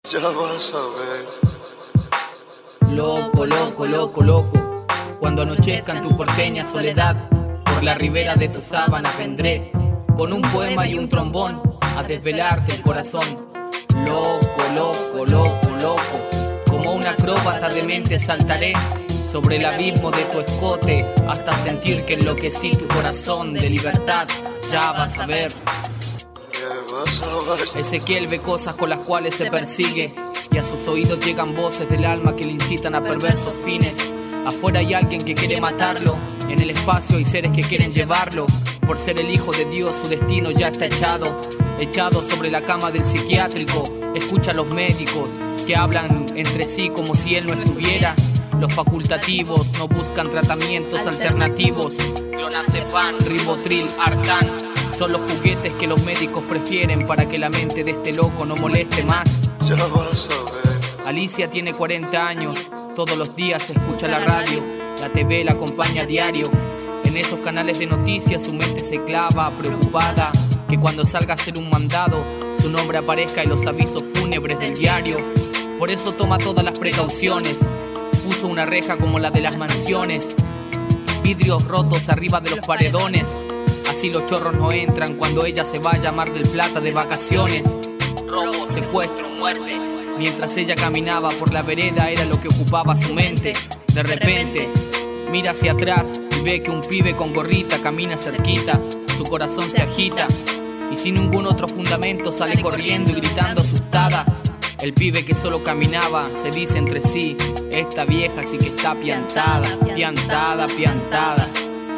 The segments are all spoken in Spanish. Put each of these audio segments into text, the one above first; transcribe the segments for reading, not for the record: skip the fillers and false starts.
Ya vas a ver. Loco, loco, loco, loco. Cuando anochezca en tu porteña soledad, por la ribera de tus sábanas vendré, con un poema y un trombón, a desvelarte el corazón. Loco, loco, loco, loco. Como un acróbata de mente saltaré sobre el abismo de tu escote, hasta sentir que enloquecí tu corazón de libertad. Ya vas a ver. Ezequiel ve cosas con las cuales se persigue, y a sus oídos llegan voces del alma que le incitan a perversos fines. Afuera hay alguien que quiere matarlo, en el espacio hay seres que quieren llevarlo. Por ser el hijo de Dios su destino ya está echado sobre la cama del psiquiátrico. Escucha a los médicos que hablan entre sí como si él no estuviera. Los facultativos no buscan tratamientos alternativos. Clonazepam, Ribotril, Artán son los juguetes que los médicos prefieren para que la mente de este loco no moleste más. Ya vas a ver. Alicia tiene 40 años, todos los días escucha la radio, la TV la acompaña a diario. En esos canales de noticias su mente se clava, preocupada, que cuando salga a hacer un mandado, su nombre aparezca en los avisos fúnebres del diario. Por eso toma todas las precauciones, puso una reja como la de las mansiones, vidrios rotos arriba de los paredones. Así los chorros no entran cuando ella se vaya a Mar del Plata de vacaciones. Robo, secuestro, muerte. Mientras ella caminaba por la vereda era lo que ocupaba su mente. De repente, mira hacia atrás y ve que un pibe con gorrita camina cerquita. Su corazón se agita y sin ningún otro fundamento sale corriendo y gritando asustada. El pibe que solo caminaba se dice entre sí: esta vieja sí que está piantada, piantada, piantada.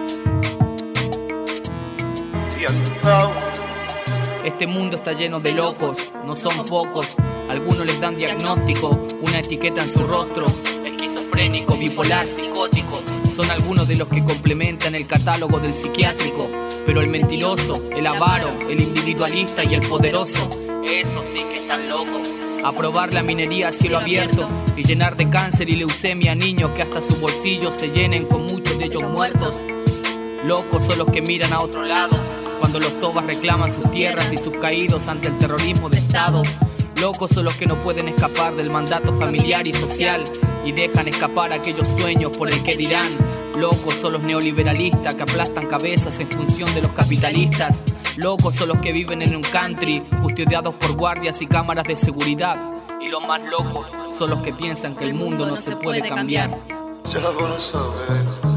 Este mundo está lleno de locos, no son pocos. Algunos les dan diagnóstico, una etiqueta en su rostro: esquizofrénico, bipolar, psicótico. Son algunos de los que complementan el catálogo del psiquiátrico. Pero el mentiroso, el avaro, el individualista y el poderoso, esos sí que están locos. Aprobar la minería a cielo abierto y llenar de cáncer y leucemia a niños que hasta sus bolsillos se llenen con muchos de ellos muertos. Locos son los que miran a otro lado cuando los tobas reclaman sus tierras y sus caídos ante el terrorismo de Estado. Locos son los que no pueden escapar del mandato familiar y social y dejan escapar aquellos sueños por el que dirán. Locos son los neoliberalistas que aplastan cabezas en función de los capitalistas. Locos son los que viven en un country custodiados por guardias y cámaras de seguridad. Y los más locos son los que piensan que el mundo no se puede cambiar. Ya vas a ver.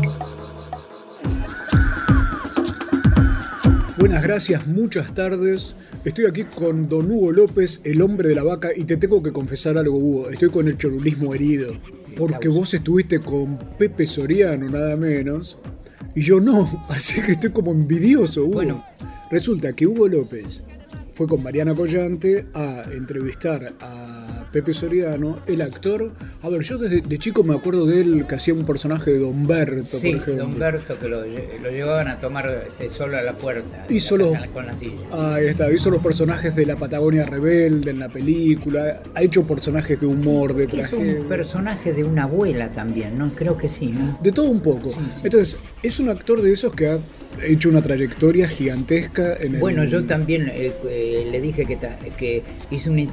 Buenas gracias, muchas tardes. Estoy aquí con don Hugo López, el hombre de la vaca, y te tengo que confesar algo, Hugo. Estoy con el chorulismo herido. Porque vos estuviste con Pepe Soriano, nada menos, y yo no, así que estoy como envidioso, Hugo. Bueno, resulta que Hugo López fue con Mariana Collante a entrevistar a Pepe Soriano, el actor. A ver, yo desde chico me acuerdo de él que hacía un personaje de Don Berto, sí, por ejemplo. Don Berto, que lo llevaban a tomar solo a la puerta, con la silla. Ahí está, hizo los personajes de la Patagonia Rebelde en la película, ha hecho personajes de humor, de tragedia. Es un personaje de una abuela también, ¿no? Creo que sí, ¿no? De todo un poco. Sí, sí. Entonces, es un actor de esos que ha hecho una trayectoria gigantesca en el... Bueno, yo también le dije que hice una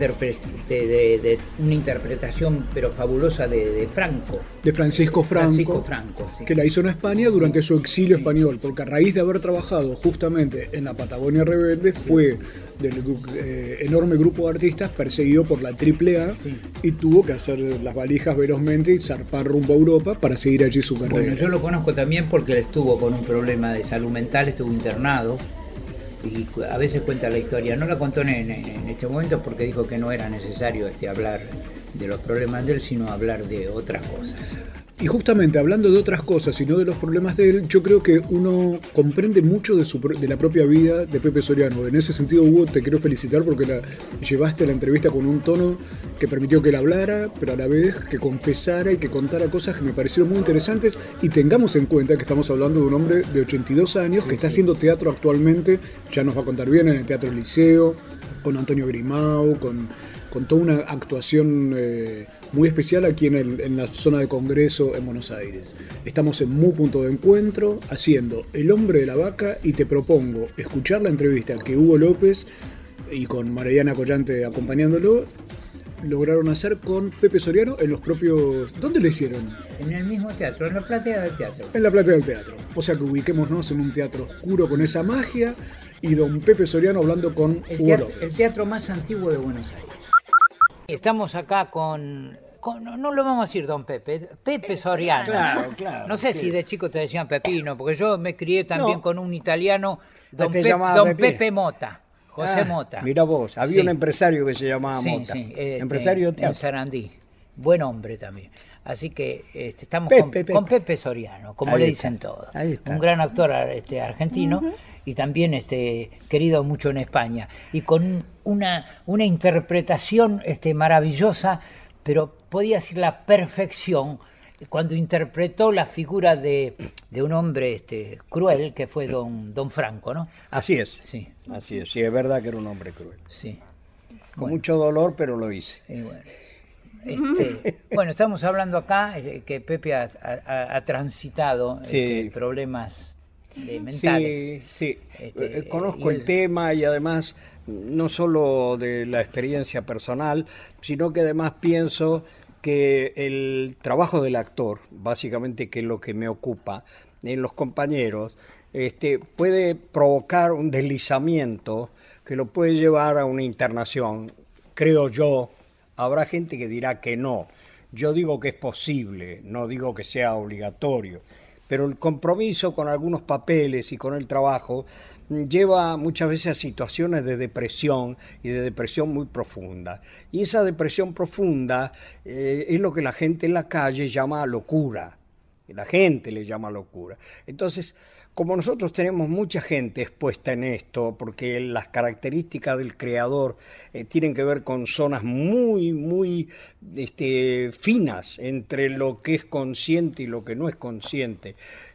interpretación pero fabulosa de Franco. De Francisco Franco, sí. Que la hizo en España durante su exilio español, porque a raíz de haber trabajado justamente en la Patagonia Rebelde, fue del enorme grupo de artistas perseguido por la AAA y tuvo que hacer las valijas velozmente y zarpar rumbo a Europa para seguir allí su carrera. Bueno, yo lo conozco también porque él estuvo con un problema de salud mental, estuvo internado y a veces cuenta la historia. No la contó en este momento porque dijo que no era necesario hablar de los problemas de él, sino hablar de otras cosas. Y justamente hablando de otras cosas y no de los problemas de él, yo creo que uno comprende mucho de la propia vida de Pepe Soriano. En ese sentido, Hugo, te quiero felicitar porque llevaste la entrevista con un tono que permitió que él hablara, pero a la vez que confesara y que contara cosas que me parecieron muy interesantes. Y tengamos en cuenta que estamos hablando de un hombre de 82 años que está haciendo teatro actualmente, ya nos va a contar bien, en el Teatro Liceo, con Antonio Grimau, con toda una actuación muy especial aquí en la zona de Congreso en Buenos Aires. Estamos en Mu Punto de Encuentro haciendo El Hombre de la Vaca y te propongo escuchar la entrevista que Hugo López y con Mariana Collante acompañándolo lograron hacer con Pepe Soriano en los propios... ¿Dónde lo hicieron? En el mismo teatro, en la platea del teatro. En la platea del teatro. O sea que ubiquémonos en un teatro oscuro con esa magia y don Pepe Soriano hablando con Hugo López. El teatro más antiguo de Buenos Aires. Estamos acá con no lo vamos a decir don Pepe Soriano. Claro. No sé si de chico te decían Pepino, porque yo me crié también con un italiano, don Pepe. Pepe Mota, José Mota. Mira vos, había un empresario que se llamaba Mota. Empresario de teatro. En Sarandí. Buen hombre también. Así que estamos con Pepe Soriano, como Ahí le está, dicen todos. ahí está. Un gran actor argentino y también querido mucho en España. Y con una interpretación maravillosa, pero podía decir la perfección, cuando interpretó la figura de un hombre cruel, que fue don Franco, ¿no? Así es. Sí. Así es. Sí, es verdad que era un hombre cruel. Sí. Con mucho dolor, pero lo hice. Y bueno, estamos hablando acá que Pepe ha transitado problemas mentales. Sí. Conozco el tema y además no solo de la experiencia personal, sino que además pienso que el trabajo del actor, básicamente que es lo que me ocupa, en los compañeros, puede provocar un deslizamiento que lo puede llevar a una internación, creo yo. Habrá gente que dirá que no. Yo digo que es posible, no digo que sea obligatorio. Pero el compromiso con algunos papeles y con el trabajo lleva muchas veces a situaciones de depresión y de depresión muy profunda. Y esa depresión profunda es lo que la gente en la calle llama locura. La gente le llama locura. Entonces, como nosotros tenemos mucha gente expuesta en esto, porque las características del creador tienen que ver con zonas muy finas entre lo que es consciente y lo que no es consciente,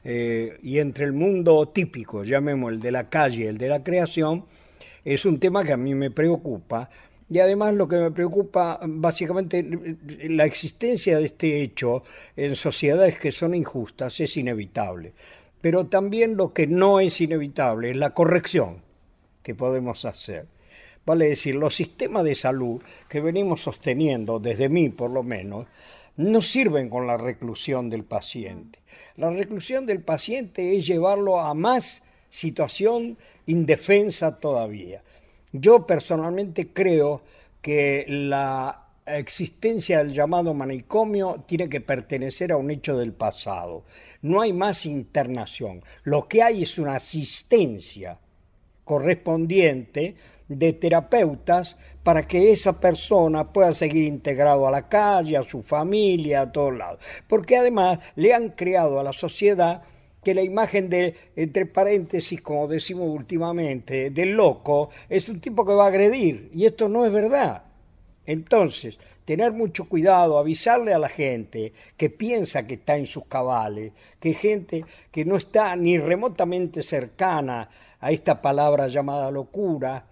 y entre el mundo típico, llamemos el de la calle, el de la creación, es un tema que a mí me preocupa. Y además lo que me preocupa, básicamente, la existencia de este hecho en sociedades que son injustas es inevitable. Pero también lo que no es inevitable es la corrección que podemos hacer. Vale decir, los sistemas de salud que venimos sosteniendo, desde mí por lo menos, no sirven con la reclusión del paciente. La reclusión del paciente es llevarlo a más situación indefensa todavía. Yo personalmente creo que la existencia del llamado manicomio tiene que pertenecer a un hecho del pasado. No hay más internación. Lo que hay es una asistencia correspondiente de terapeutas para que esa persona pueda seguir integrado a la calle, a su familia, a todos lados. Porque además le han creado a la sociedad que la imagen de, entre paréntesis, como decimos últimamente, del loco, es un tipo que va a agredir, y esto no es verdad. Entonces, tener mucho cuidado, avisarle a la gente que piensa que está en sus cabales, que gente que no está ni remotamente cercana a esta palabra llamada locura,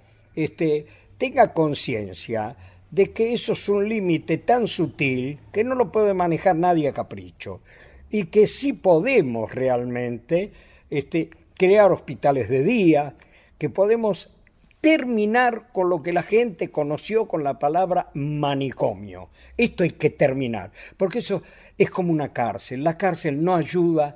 tenga conciencia de que eso es un límite tan sutil que no lo puede manejar nadie a capricho, y que sí podemos realmente crear hospitales de día, que podemos terminar con lo que la gente conoció con la palabra manicomio. Esto hay que terminar, porque eso es como una cárcel. La cárcel no ayuda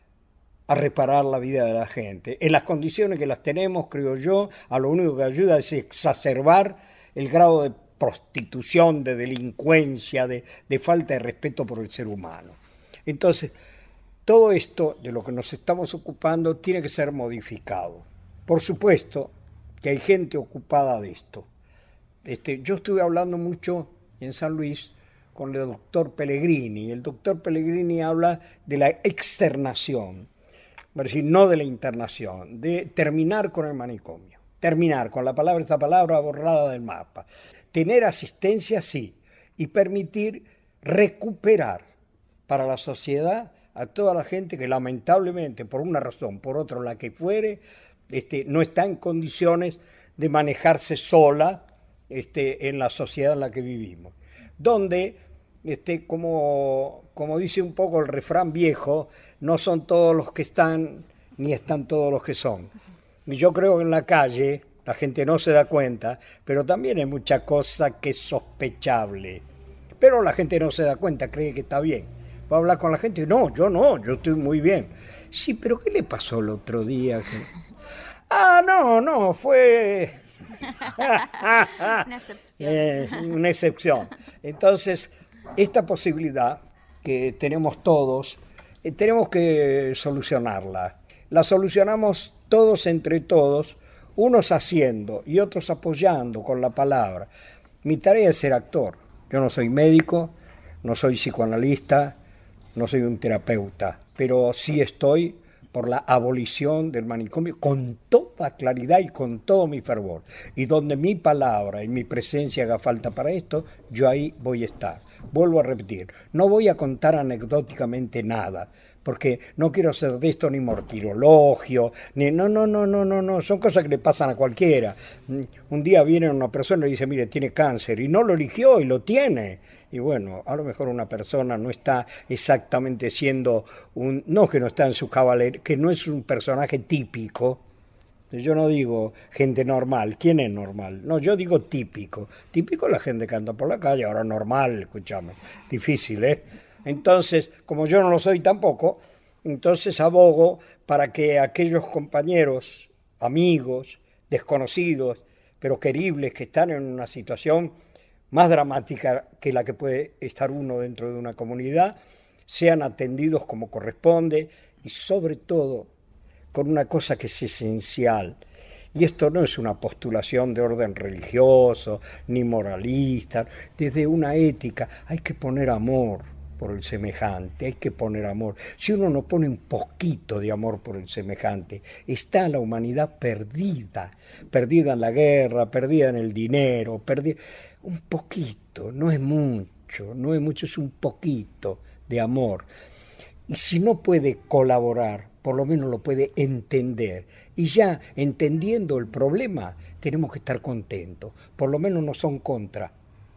a reparar la vida de la gente. En las condiciones que las tenemos, creo yo, a lo único que ayuda es exacerbar el grado de prostitución, de delincuencia, de falta de respeto por el ser humano. Entonces, todo esto de lo que nos estamos ocupando tiene que ser modificado. Por supuesto que hay gente ocupada de esto. Yo estuve hablando mucho en San Luis con el doctor Pellegrini. El doctor Pellegrini habla de la externación, es decir, no de la internación, de terminar con el manicomio. Terminar con esta palabra borrada del mapa. Tener asistencia, sí, y permitir recuperar para la sociedad a toda la gente que lamentablemente, por una razón, por otra, la que fuere, no está en condiciones de manejarse sola en la sociedad en la que vivimos. Donde, como dice un poco el refrán viejo, no son todos los que están, ni están todos los que son. Y yo creo que en la calle la gente no se da cuenta, pero también hay mucha cosa que es sospechable. Pero la gente no se da cuenta, cree que está bien. Va a hablar con la gente, no, yo estoy muy bien. Sí, pero ¿qué le pasó el otro día? No, fue... Una excepción. Una excepción. Entonces, esta posibilidad que tenemos todos, tenemos que solucionarla. La solucionamos todos entre todos, unos haciendo y otros apoyando con la palabra. Mi tarea es ser actor. Yo no soy médico, no soy psicoanalista, no soy un terapeuta, pero sí estoy por la abolición del manicomio con toda claridad y con todo mi fervor. Y donde mi palabra y mi presencia haga falta para esto, yo ahí voy a estar. Vuelvo a repetir, no voy a contar anecdóticamente nada, porque no quiero hacer de esto ni martirologio, ni no, son cosas que le pasan a cualquiera. Un día viene una persona y dice, mire, tiene cáncer, y no lo eligió y lo tiene. Y bueno, a lo mejor una persona no está exactamente siendo no que no está en su caballería, que no es un personaje típico. Yo no digo gente normal, ¿quién es normal? No, yo digo típico. Típico es la gente que anda por la calle, ahora normal, escúchame, difícil, ¿eh? Entonces, como yo no lo soy tampoco, entonces abogo para que aquellos compañeros, amigos, desconocidos, pero queribles, que están en una situación más dramática que la que puede estar uno dentro de una comunidad, sean atendidos como corresponde y sobre todo con una cosa que es esencial. Y esto no es una postulación de orden religioso ni moralista, desde una ética hay que poner amor por el semejante, hay que poner amor. Si uno no pone un poquito de amor por el semejante, está la humanidad perdida, perdida en la guerra, perdida en el dinero, perdida. Un poquito, no es mucho, es un poquito de amor. Y si no puede colaborar, por lo menos lo puede entender. Y ya entendiendo el problema, tenemos que estar contentos. Por lo menos no son contra.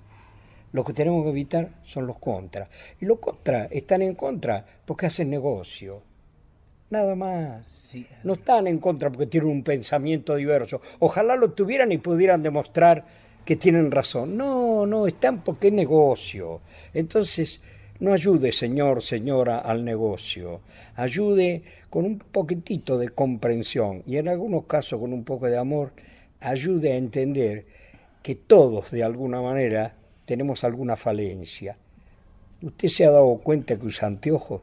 Lo que tenemos que evitar son los contras. Y los contras están en contra porque hacen negocio. Nada más. Sí. No están en contra porque tienen un pensamiento diverso. Ojalá lo tuvieran y pudieran demostrar que tienen razón. No, están porque es negocio. Entonces, no ayude, señor, señora, al negocio. Ayude con un poquitito de comprensión y en algunos casos con un poco de amor, ayude a entender que todos, de alguna manera, tenemos alguna falencia. ¿Usted se ha dado cuenta que usa anteojos?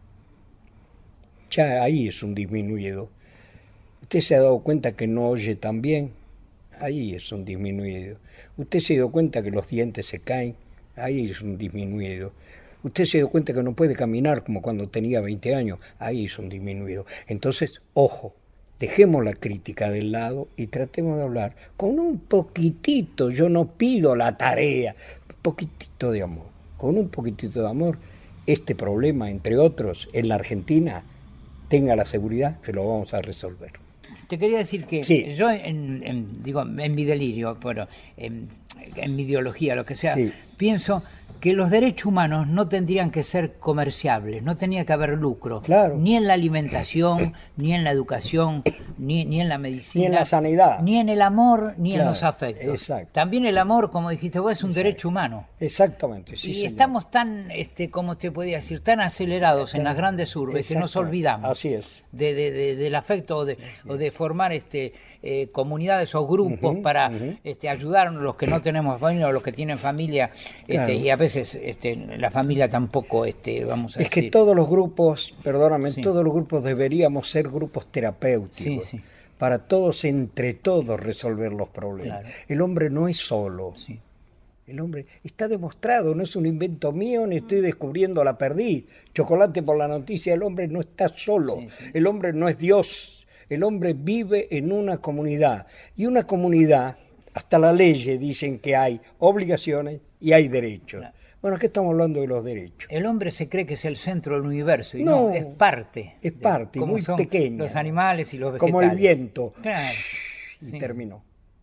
Ya ahí es un disminuido. ¿Usted se ha dado cuenta que no oye tan bien? Ahí es un disminuido. ¿Usted se ha dado cuenta que los dientes se caen? Ahí es un disminuido. ¿Usted se ha dado cuenta que no puede caminar como cuando tenía 20 años? Ahí es un disminuido. Entonces, ojo, dejemos la crítica del lado y tratemos de hablar con un poquitito, yo no pido la tarea, un poquitito de amor. Con un poquitito de amor, este problema, entre otros, en la Argentina, tenga la seguridad que lo vamos a resolver. Te quería decir que sí. Yo, en mi delirio, bueno, en mi ideología, lo que sea, sí, pienso que los derechos humanos no tendrían que ser comerciables, no tenía que haber lucro, claro, ni en la alimentación, ni en la educación, ni en la medicina, ni en la sanidad, ni en el amor, ni claro, en los afectos. Exacto. También el amor, como dijiste vos, es un exacto, derecho humano. Exactamente, sí, y señor, estamos tan, como te podía decir, tan acelerados en las grandes urbes que nos olvidamos. Así es. Del afecto o de formar comunidades o grupos para ayudar a los que no tenemos familia o los que tienen familia, claro, y a veces la familia tampoco, vamos a decir. Es que todos los grupos, perdóname, sí, todos los grupos deberíamos ser grupos terapéuticos, sí, sí, para todos, entre todos, resolver los problemas. Claro. El hombre no es solo. Sí. El hombre está demostrado, no es un invento mío, ni estoy descubriendo la perdí. Chocolate por la noticia, el hombre no está solo, sí, sí, el hombre no es Dios, el hombre vive en una comunidad. Y una comunidad, hasta la ley dicen que hay obligaciones y hay derechos. Claro. Bueno, aquí estamos hablando de los derechos. El hombre se cree que es el centro del universo y no es parte. Es parte, muy pequeña. Los animales y los vegetales. Como el viento. Claro. Y sí, terminó.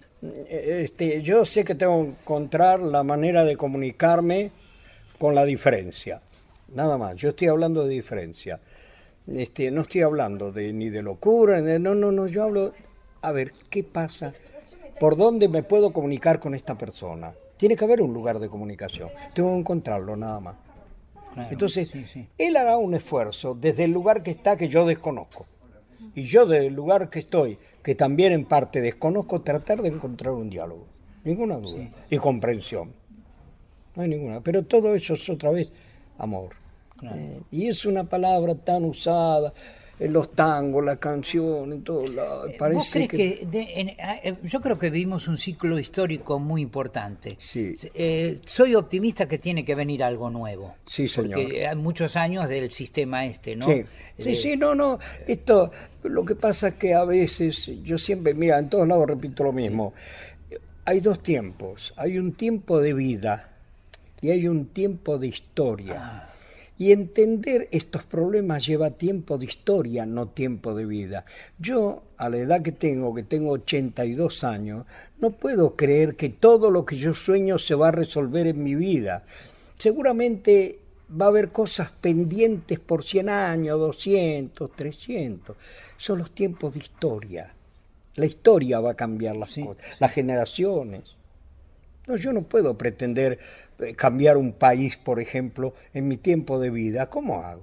Yo sé que tengo que encontrar la manera de comunicarme con la diferencia. Nada más, yo estoy hablando de diferencia. No estoy hablando ni de locura, no, yo hablo, a ver, ¿qué pasa por dónde me puedo comunicar con esta persona. Tiene que haber un lugar de comunicación. Tengo que encontrarlo nada más. Claro, Entonces, sí. él hará un esfuerzo desde el lugar que está que yo desconozco. Y yo desde el lugar que estoy, que también en parte desconozco, tratar de encontrar un diálogo. Ninguna duda. Sí. Y comprensión. No hay ninguna. Pero todo eso es otra vez amor. Claro. Y es una palabra tan usada en los tangos, las canciones, en todos lados. ¿Vos Parece crees yo creo que vivimos un ciclo histórico muy importante. Sí. Soy optimista que tiene que venir algo nuevo. Sí, señor. Porque hay muchos años del sistema ¿no? Sí, no. Esto, lo que pasa es que a veces, yo siempre, mira, en todos lados repito lo mismo. Hay dos tiempos. Hay un tiempo de vida y hay un tiempo de historia. Y entender estos problemas lleva tiempo de historia, no tiempo de vida. Yo, a la edad que tengo 82 años, no puedo creer que todo lo que yo sueño se va a resolver en mi vida. Seguramente va a haber cosas pendientes por 100 años, 200, 300. Son los tiempos de historia. La historia va a cambiar las cosas, las generaciones. No, yo no puedo pretender cambiar un país, por ejemplo, en mi tiempo de vida. ¿Cómo hago?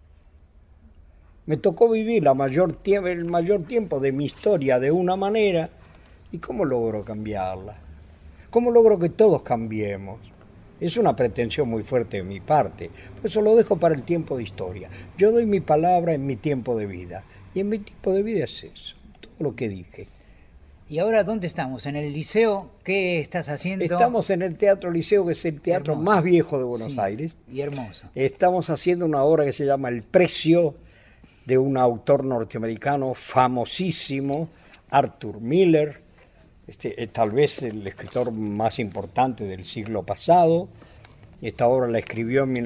Me tocó vivir el mayor tiempo de mi historia de una manera, ¿y cómo logro cambiarla? ¿Cómo logro que todos cambiemos? Es una pretensión muy fuerte de mi parte, por eso lo dejo para el tiempo de historia. Yo doy mi palabra en mi tiempo de vida, y en mi tiempo de vida es eso, todo lo que dije. ¿Y ahora dónde estamos? ¿En el liceo? ¿Qué estás haciendo? Estamos en el Teatro Liceo, que es el teatro más viejo de Buenos Aires. Y hermoso. Estamos haciendo una obra que se llama El Precio, de un autor norteamericano famosísimo, Arthur Miller, tal vez el escritor más importante del siglo pasado. Esta obra la escribió en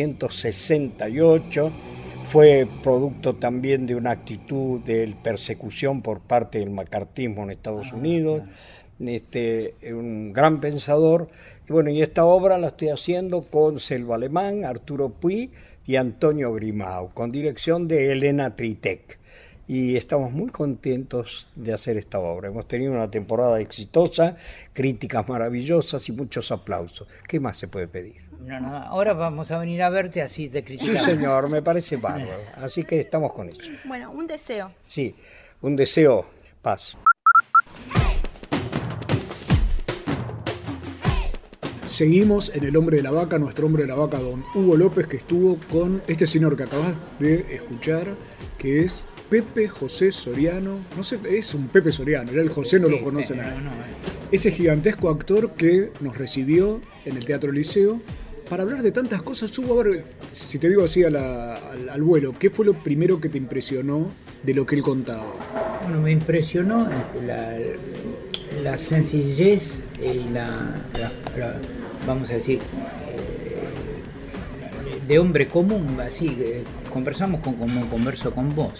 1968. Fue producto también de una actitud de persecución por parte del macartismo en Estados Unidos, un gran pensador. Y bueno, y esta obra la estoy haciendo con Selva Alemán, Arturo Puig y Antonio Grimau, con dirección de Elena Tritek. Y estamos muy contentos de hacer esta obra. Hemos tenido una temporada exitosa, críticas maravillosas y muchos aplausos. ¿Qué más se puede pedir? No, ahora vamos a venir a verte, así te criticamos. Sí, señor, me parece bárbaro. Así que estamos con eso. Bueno, un deseo. Sí, un deseo, paz. Seguimos en El Hombre de la Vaca, nuestro hombre de la vaca, don Hugo López, que estuvo con este señor que acabas de escuchar, que es Pepe José Soriano. No sé, es un Pepe Soriano, ya el José no lo conoce nadie. Ese gigantesco actor que nos recibió en el Teatro Liceo para hablar de tantas cosas. Hugo, a ver, si te digo así al vuelo, ¿qué fue lo primero que te impresionó de lo que él contaba? Bueno, me impresionó la sencillez y vamos a decir, de hombre común, así, conversamos como converso con vos,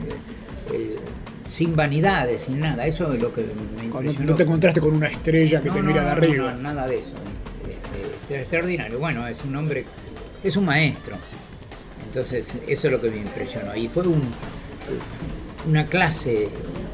sin vanidades, sin nada. Eso es lo que me impresionó. No te encontraste con una estrella que te mira de arriba. No, nada de eso. Es extraordinario. Bueno, es un hombre, es un maestro. Entonces, eso es lo que me impresionó. Y fue una clase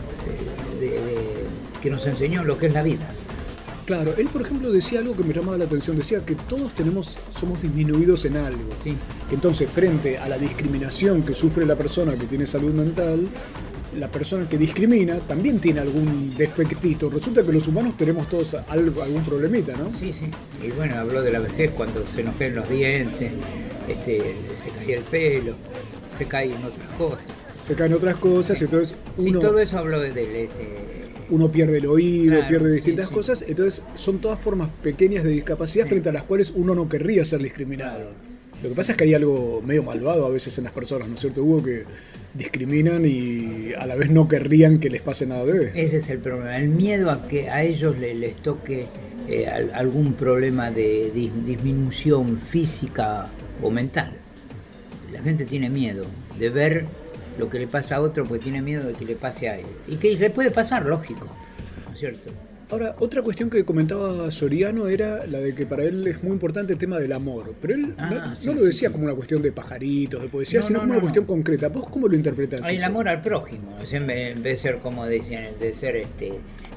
que nos enseñó lo que es la vida. Claro, él por ejemplo decía algo que me llamaba la atención, decía que todos somos disminuidos en algo. Sí. Entonces, frente a la discriminación que sufre la persona que tiene salud mental, la persona que discrimina también tiene algún defectito. Resulta que los humanos tenemos todos algún problemita, ¿no? Sí. Y bueno, habló de la vejez cuando se nos caen los dientes, se cae el pelo, se caen otras cosas. Se caen otras cosas, entonces uno... Sí, todo eso habló de él. Uno pierde el oído, claro, pierde distintas cosas, entonces son todas formas pequeñas de discapacidad frente a las cuales uno no querría ser discriminado. Claro. Lo que pasa es que hay algo medio malvado a veces en las personas, ¿no es cierto, Hugo? Que discriminan y a la vez no querrían que les pase nada de esto. Ese es el problema, el miedo a que a ellos les toque algún problema de disminución física o mental. La gente tiene miedo de ver lo que le pasa a otro porque tiene miedo de que le pase a él. Y que le puede pasar, lógico, ¿no es cierto? Ahora, otra cuestión que comentaba Soriano era la de que para él es muy importante el tema del amor. Pero él no lo decía como una cuestión de pajaritos, de poesía, sino como una cuestión concreta. ¿Vos cómo lo interpretás? El amor al prójimo, en vez de ser como decían, de ser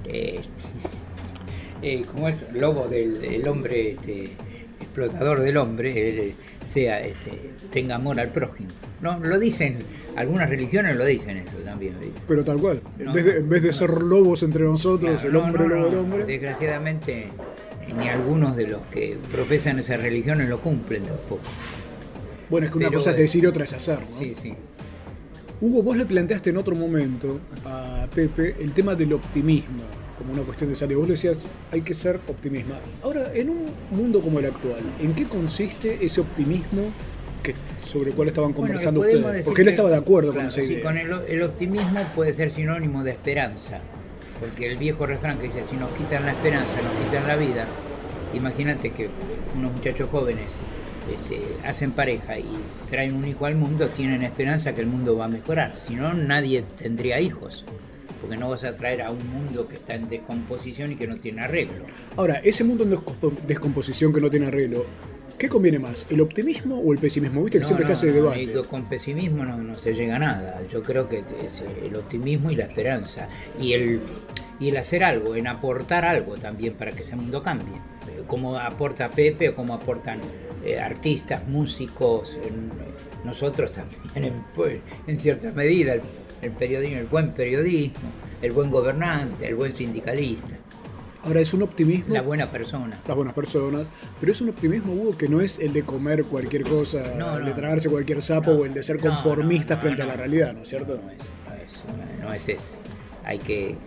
como es lobo del hombre, explotador del hombre, tenga amor al prójimo. No, lo dicen, algunas religiones lo dicen eso también. ¿Viste? Pero tal cual, No, en vez de ser lobos entre nosotros, Claro, el hombre lobo del no. hombre. Desgraciadamente, ni algunos de los que profesan esas religiones lo cumplen tampoco. Bueno, es que una Pero, cosa es decir y otra es hacer, ¿no? Sí, sí. Hugo, vos le planteaste en otro momento a Pepe el tema del optimismo como una cuestión de salida. Vos le decías, hay que ser optimista. Ahora, en un mundo como el actual, ¿en qué consiste ese optimismo sobre el cual estaban conversando ustedes? Porque él estaba de acuerdo con esa idea. Con el optimismo puede ser sinónimo de esperanza, porque el viejo refrán que dice, si nos quitan la esperanza, nos quitan la vida. Imagínate que unos muchachos jóvenes hacen pareja y traen un hijo al mundo, tienen esperanza que el mundo va a mejorar, si no nadie tendría hijos, porque no vas a traer a un mundo que está en descomposición y que no tiene arreglo. Ahora, ese mundo en descomposición que no tiene arreglo, ¿qué conviene más, el optimismo o el pesimismo? Viste que siempre está ese debate. Con pesimismo no se llega a nada. Yo creo que es el optimismo y la esperanza y el hacer algo, en aportar algo también para que ese mundo cambie, como aporta Pepe o como aportan artistas, músicos, nosotros también en cierta medida, el periodismo, el buen periodismo, el buen gobernante, el buen sindicalista. Ahora, es un optimismo... La buena persona. Las buenas personas, pero es un optimismo, Hugo, que no es el de comer cualquier cosa, el de tragarse cualquier sapo o el de ser conformistas frente a la realidad, ¿no es cierto? No es eso. Hay que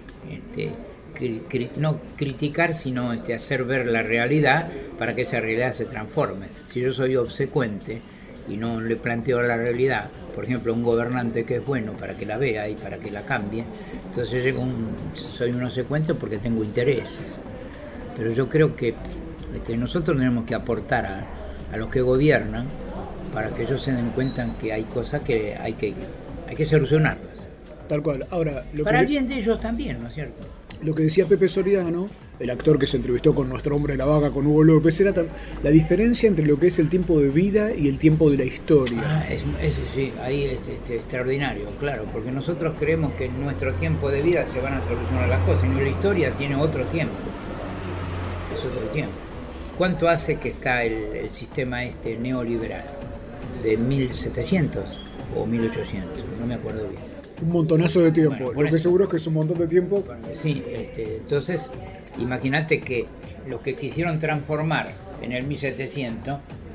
no criticar, sino hacer ver la realidad para que esa realidad se transforme. Si yo soy obsecuente y no le planteo la realidad, por ejemplo, un gobernante que es bueno para que la vea y para que la cambie, entonces soy un obsecuente porque tengo intereses. Pero yo creo que nosotros tenemos que aportar a los que gobiernan para que ellos se den cuenta que hay cosas que hay que solucionarlas. Tal cual. Ahora, para el bien de ellos también, ¿no es cierto? Lo que decía Pepe Soriano, el actor que se entrevistó con nuestro hombre de la vaca, con Hugo López, era la diferencia entre lo que es el tiempo de vida y el tiempo de la historia. Eso sí, ahí es extraordinario, claro, porque nosotros creemos que en nuestro tiempo de vida se van a solucionar las cosas, y la historia tiene otro tiempo, es otro tiempo. ¿Cuánto hace que está el sistema neoliberal? ¿De 1700 o 1800? No me acuerdo bien. Un montonazo de tiempo. Bueno, lo que seguro es que es un montón de tiempo. Sí, entonces, imagínate que los que quisieron transformar en el 1700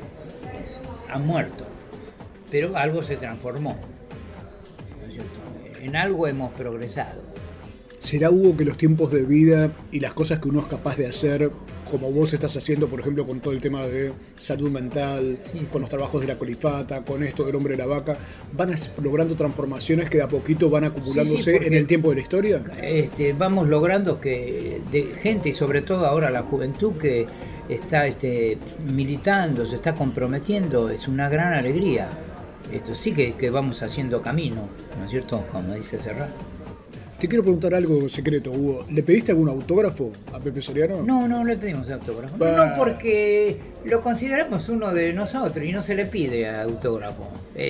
han muerto, pero algo se transformó, ¿no es cierto? En algo hemos progresado. ¿Será, Hugo, que los tiempos de vida y las cosas que uno es capaz de hacer, como vos estás haciendo, por ejemplo, con todo el tema de salud mental, con los trabajos de la Colifata, con esto del hombre de la vaca, van logrando transformaciones que de a poquito van acumulándose en el tiempo de la historia? Vamos logrando que de gente, y sobre todo ahora la juventud que está militando, se está comprometiendo, es una gran alegría. Esto sí que vamos haciendo camino, ¿no es cierto? Como dice Serrat. Te quiero preguntar algo secreto, Hugo. ¿Le pediste algún autógrafo a Pepe Soriano? No le pedimos autógrafo. No, porque lo consideramos uno de nosotros y no se le pide autógrafo.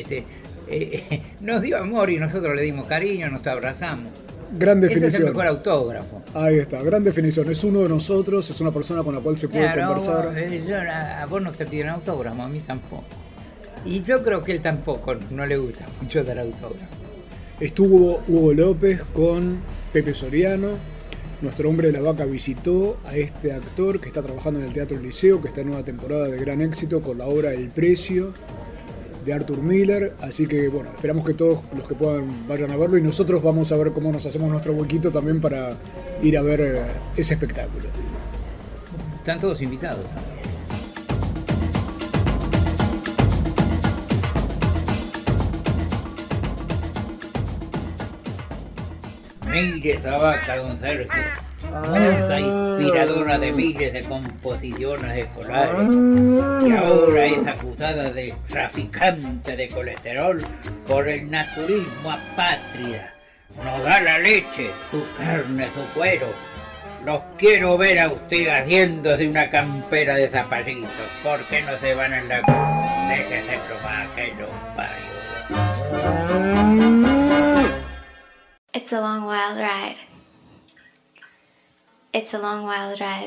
Nos dio amor y nosotros le dimos cariño, nos abrazamos. Gran definición. Ese es el mejor autógrafo. Ahí está, gran definición. Es uno de nosotros, es una persona con la cual se puede conversar. A vos no te piden autógrafo, a mí tampoco. Y yo creo que él tampoco, no le gusta mucho dar autógrafo. Estuvo Hugo López con Pepe Soriano. Nuestro hombre de la vaca visitó a este actor que está trabajando en el Teatro Liceo, que está en una temporada de gran éxito con la obra El Precio de Arthur Miller. Así que bueno, esperamos que todos los que puedan vayan a verlo y nosotros vamos a ver cómo nos hacemos nuestro huequito también para ir a ver ese espectáculo. Están todos invitados. Mire esa vaca, don Sergio, musa inspiradora de miles de composiciones escolares, y ahora es acusada de traficante de colesterol por el naturismo apátrida. Nos da la leche, su carne, su cuero. Los quiero ver a usted haciéndose una campera de zapallitos. ¿Por qué no se van en la... Déjese probar que lo parió. It's a long, wild ride. It's a long wild ride.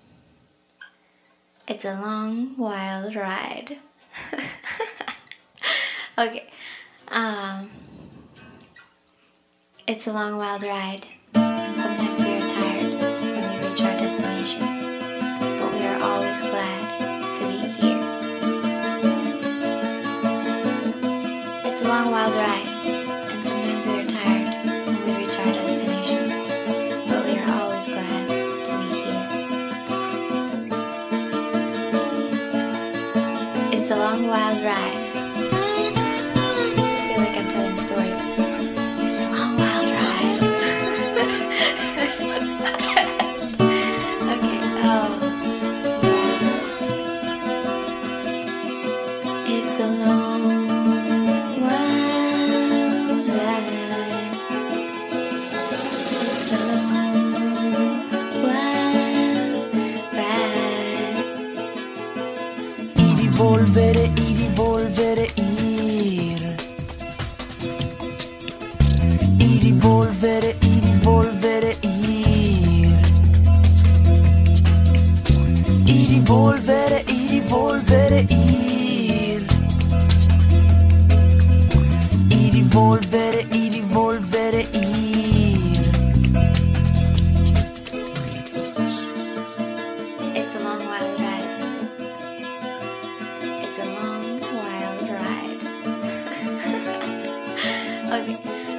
It's a long wild ride. Okay. It's a long wild ride. And sometimes we are tired when we reach our destination, but we are always glad to be here. It's a long wild ride, and sometimes we are tired when we reach our destination, but we are always glad to be here. It's a long wild ride. I feel like I'm telling stories. It's a long wild ride. Okay, it's a long wild ride. It's a long wild ride. Y rivolvere, ir. Y rivolvere, ir. Y rivolvere, ir. Y rivolvere, ir. It's a long wild ride. It's a long wild ride. Okay.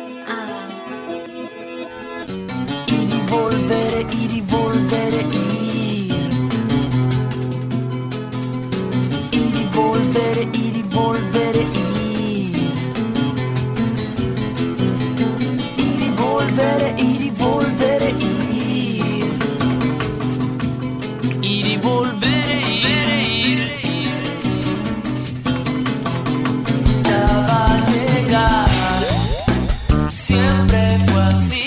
Y rivolvere, ir. Y rivolvere, ir. Y rivolvere, ir. Y rivolvere, ir. Ya va a llegar. Siempre fue así.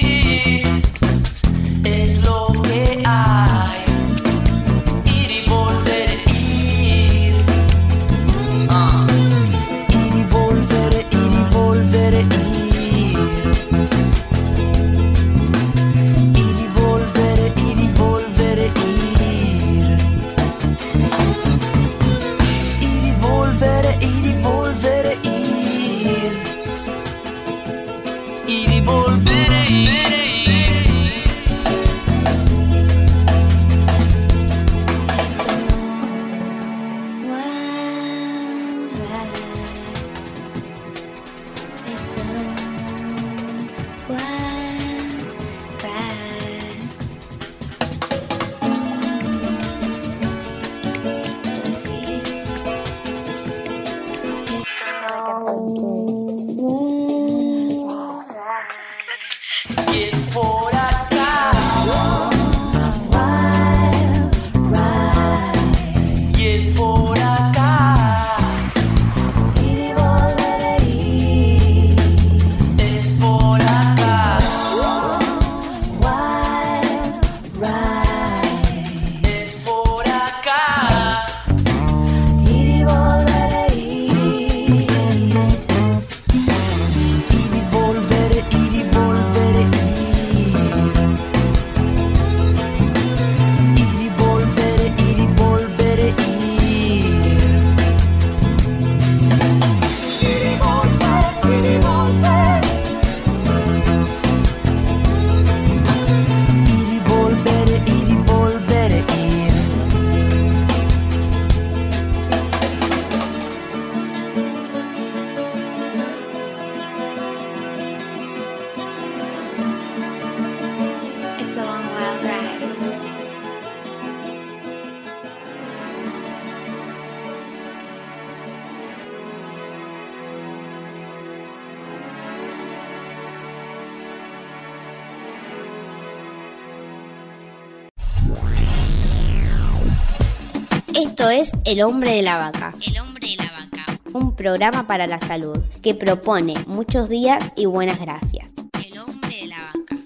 Es lo que hay. Ir y volver, ir. Ir y volver, ir. Ir y volver, ir. Ir y volver, ir. Ir y volver, ir. It's a long wild ride. Let's see. Y es por acá. Y es por acá. Ir y volver, ir. Es por acá. Es por acá. Ir y volver, ir. Ir y volver, ir. It's a long wild ride. Esto es El Hombre de la Vaca. El Hombre de la Vaca. Un programa para la salud que propone muchos días y buenas gracias. El Hombre de la Vaca.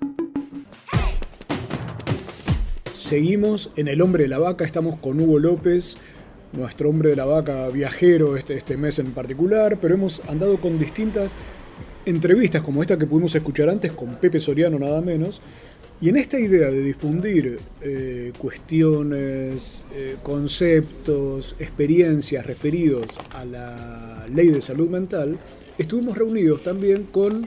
Seguimos en El Hombre de la Vaca, estamos con Hugo López, nuestro hombre de la vaca viajero este mes en particular, pero hemos andado con distintas entrevistas como esta que pudimos escuchar antes con Pepe Soriano nada menos, Y en esta idea de difundir cuestiones, conceptos, experiencias referidos a la ley de salud mental, estuvimos reunidos también con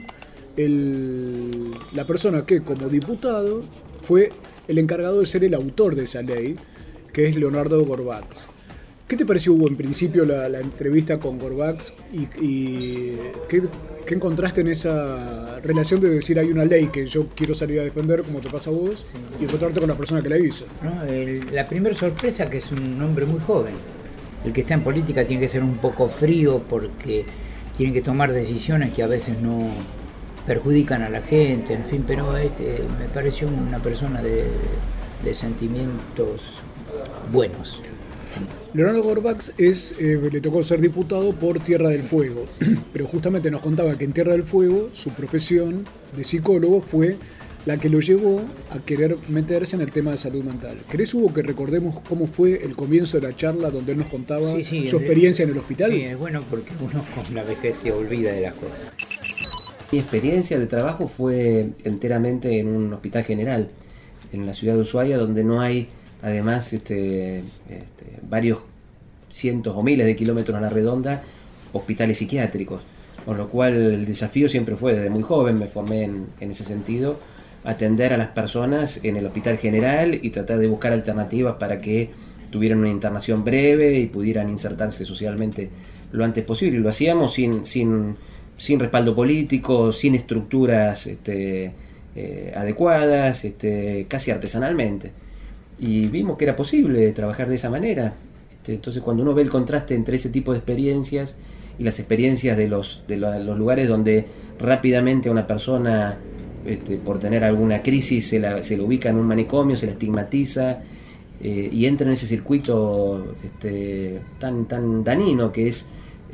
la persona que como diputado fue el encargado de ser el autor de esa ley, que es Leonardo Gorbax. ¿Qué te pareció, Hugo, en principio la entrevista con Gorbax y qué encontraste en esa relación de decir hay una ley que yo quiero salir a defender, como te pasa a vos, y encontrarte con la persona que la hizo? No, la primera sorpresa que es un hombre muy joven. El que está en política tiene que ser un poco frío porque tiene que tomar decisiones que a veces no perjudican a la gente, en fin, pero me pareció una persona de sentimientos buenos. Leonardo Gorbax le tocó ser diputado por Tierra del Fuego, pero justamente nos contaba que en Tierra del Fuego su profesión de psicólogo fue la que lo llevó a querer meterse en el tema de salud mental. ¿Querés, Hugo, que recordemos cómo fue el comienzo de la charla donde él nos contaba su experiencia en el hospital? Sí, es bueno porque uno con la vejez se olvida de las cosas. Mi experiencia de trabajo fue enteramente en un hospital general, en la ciudad de Ushuaia, donde no hay, además, varios cientos o miles de kilómetros a la redonda, hospitales psiquiátricos. Con lo cual el desafío siempre fue, desde muy joven me formé en ese sentido, atender a las personas en el hospital general y tratar de buscar alternativas para que tuvieran una internación breve y pudieran insertarse socialmente lo antes posible. Y lo hacíamos sin respaldo político, sin estructuras adecuadas, casi artesanalmente. Y vimos que era posible trabajar de esa manera. Entonces, cuando uno ve el contraste entre ese tipo de experiencias y las experiencias de los lugares donde rápidamente a una persona, por tener alguna crisis, se la ubica en un manicomio, se la estigmatiza, y entra en ese circuito tan dañino que es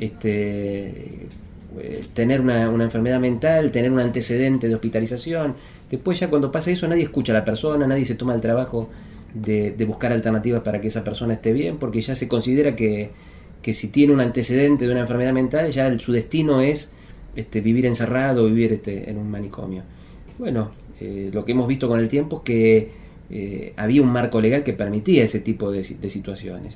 tener una enfermedad mental, tener un antecedente de hospitalización. Después, ya cuando pasa eso, nadie escucha a la persona, nadie se toma el trabajo de buscar alternativas para que esa persona esté bien, porque ya se considera que si tiene un antecedente de una enfermedad mental, ya su destino es vivir encerrado, vivir en un manicomio. Bueno, lo que hemos visto con el tiempo es que había un marco legal que permitía ese tipo de situaciones.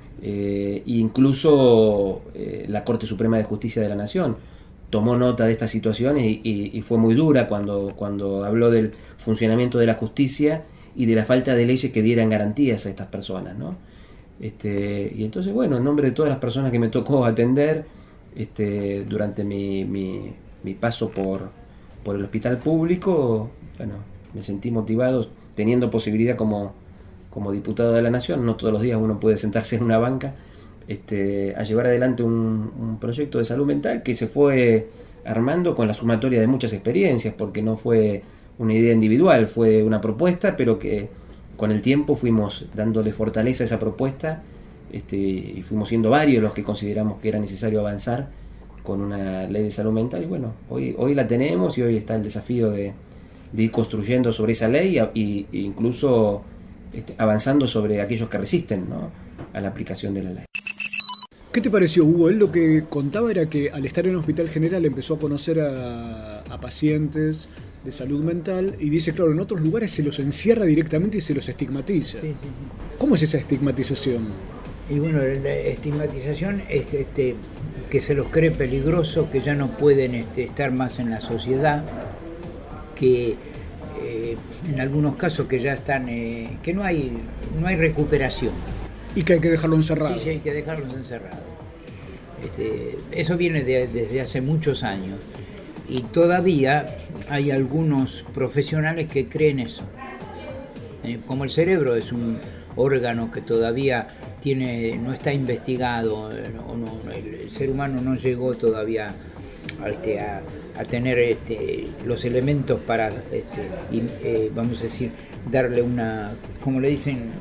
Incluso la Corte Suprema de Justicia de la Nación tomó nota de estas situaciones y fue muy dura cuando habló del funcionamiento de la justicia y de la falta de leyes que dieran garantías a estas personas, ¿no? Y entonces, bueno, en nombre de todas las personas que me tocó atender durante mi paso por el hospital público, bueno, me sentí motivado, teniendo posibilidad como diputado de la Nación. No todos los días uno puede sentarse en una banca a llevar adelante un proyecto de salud mental que se fue armando con la sumatoria de muchas experiencias, porque no fue una idea individual, fue una propuesta, pero que con el tiempo fuimos dándole fortaleza a esa propuesta, y fuimos siendo varios los que consideramos que era necesario avanzar con una ley de salud mental. Y bueno, hoy la tenemos, y hoy está el desafío de ir construyendo sobre esa ley e incluso avanzando sobre aquellos que resisten, ¿no?, a la aplicación de la ley. ¿Qué te pareció, Hugo? Él lo que contaba era que al estar en el hospital general empezó a conocer a pacientes de salud mental, y dice, claro, en otros lugares se los encierra directamente y se los estigmatiza. Sí. ¿Cómo es esa estigmatización? Y bueno, la estigmatización es que se los cree peligrosos, que ya no pueden estar más en la sociedad, que en algunos casos que ya están, que no hay recuperación. Y que hay que dejarlo encerrado. Sí, hay que dejarlos encerrados. Eso viene desde hace muchos años. Y todavía hay algunos profesionales que creen eso. Como el cerebro es un órgano que todavía no está investigado, el ser humano no llegó todavía a tener los elementos para, vamos a decir, darle una, como le dicen,